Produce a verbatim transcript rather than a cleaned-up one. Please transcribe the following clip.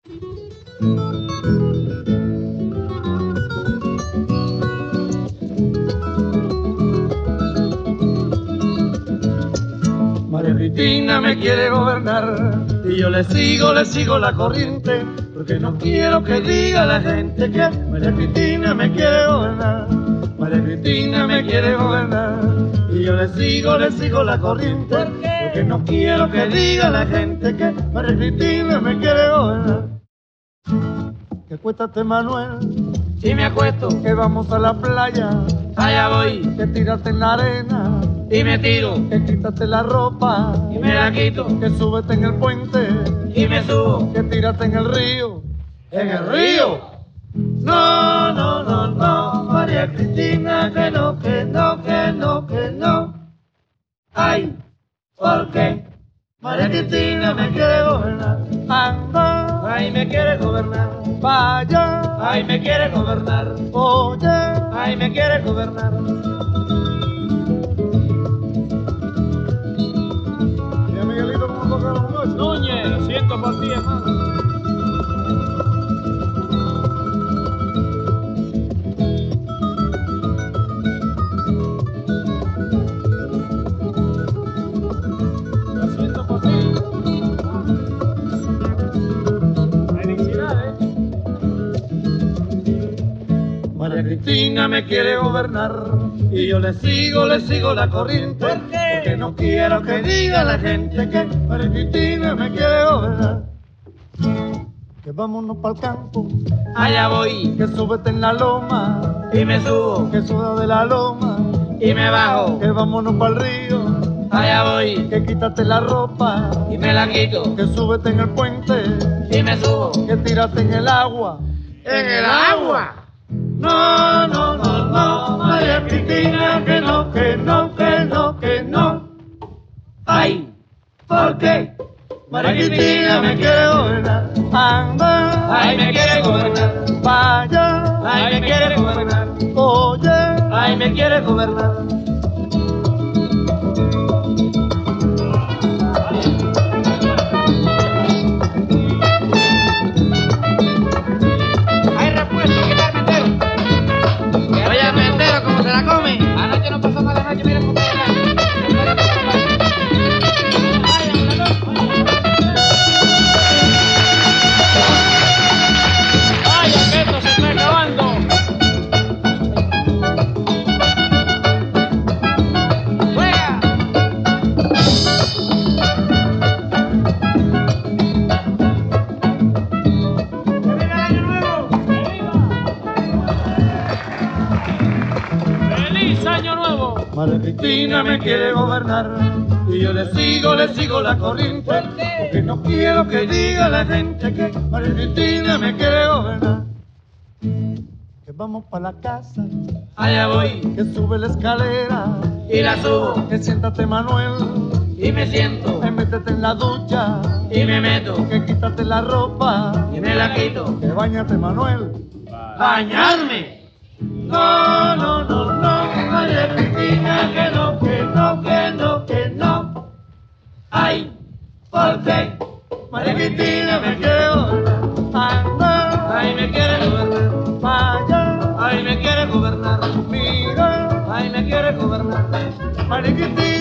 María Cristina me quiere gobernar y yo le sigo, le sigo la corriente, porque no quiero que diga la gente que María Cristina me quiere gobernar. María Cristina me quiere gobernar y yo le sigo, le sigo la corriente, porque no quiero que diga la gente que María Cristina me quiere gobernar. Que acuéstate, Manuel, Si me acuesto, que vamos a la playa, allá voy que tírate en la arena, y me tiro que quítate la ropa, y me la quito que súbete en el puente, y me subo que tírate en el río. ¿En el río? No, no, no, no, María Cristina, que no, que no, que no, que no. Ay, ¿por qué? María Cristina me quiere gobernar. Anda, Ay, me quiere gobernar. vaya, Ay, me quiere gobernar. oye, Ay, me quiere gobernar. y Miguelito, ¿cómo toca la noche? Núñez, lo siento por ti, hermano. Lo siento por ti. Felicidades. María Cristina me quiere gobernar y yo le sigo, le sigo la corriente. ¿Por qué? Porque no quiero que diga la gente que María Cristina me quiere gobernar. Que vámonos pa'l campo, Allá voy que súbete en la loma, y me subo que suda de la loma, y me bajo. que vámonos pa'l río, Allá voy que quítate la ropa, y me la quito que súbete en el puente, y me subo. que tírate en el agua. ¿En el agua? No, no, no, no, María Cristina, que no, que no, que no, que no. Ay, ¿Por qué? María Cristina me quiere gobernar. Anda, ay, me quiere gobernar. vaya, Ay, me quiere gobernar. oye, Ay, me quiere gobernar. Hay repuesto, ¿qué tal, Mentero? Oye, Mentero, ¿cómo se la come? Anoche no pasó mala noche, mira cómo está. ¡Ay, esto se está acabando! ¡Juega! ¡Que venga el año nuevo! ¡Que viva! ¡Feliz año nuevo! María Cristina me quiere gobernar y yo le sigo, le sigo la corriente. ¿Por qué? Porque no quiero que diga la gente que María Cristina me quiere gobernar. Que vamos pa' la casa, Allá voy que sube la escalera, y la subo que siéntate, Manuel, y me siento que métete en la ducha, y me meto que quítate la ropa, y me la quito. que bañate, Manuel. ¡Bañarme! No, no, no, no, María Cristina, que no, que no, que no, que no. ¡Ay! ¿Por qué? María Cristina me quiere gobernar. Anda, ¡Ay, me quiere gobernar! vaya, ¡Ay, me quiere gobernar! mira, ¡Ay, me quiere gobernar! María Cristina.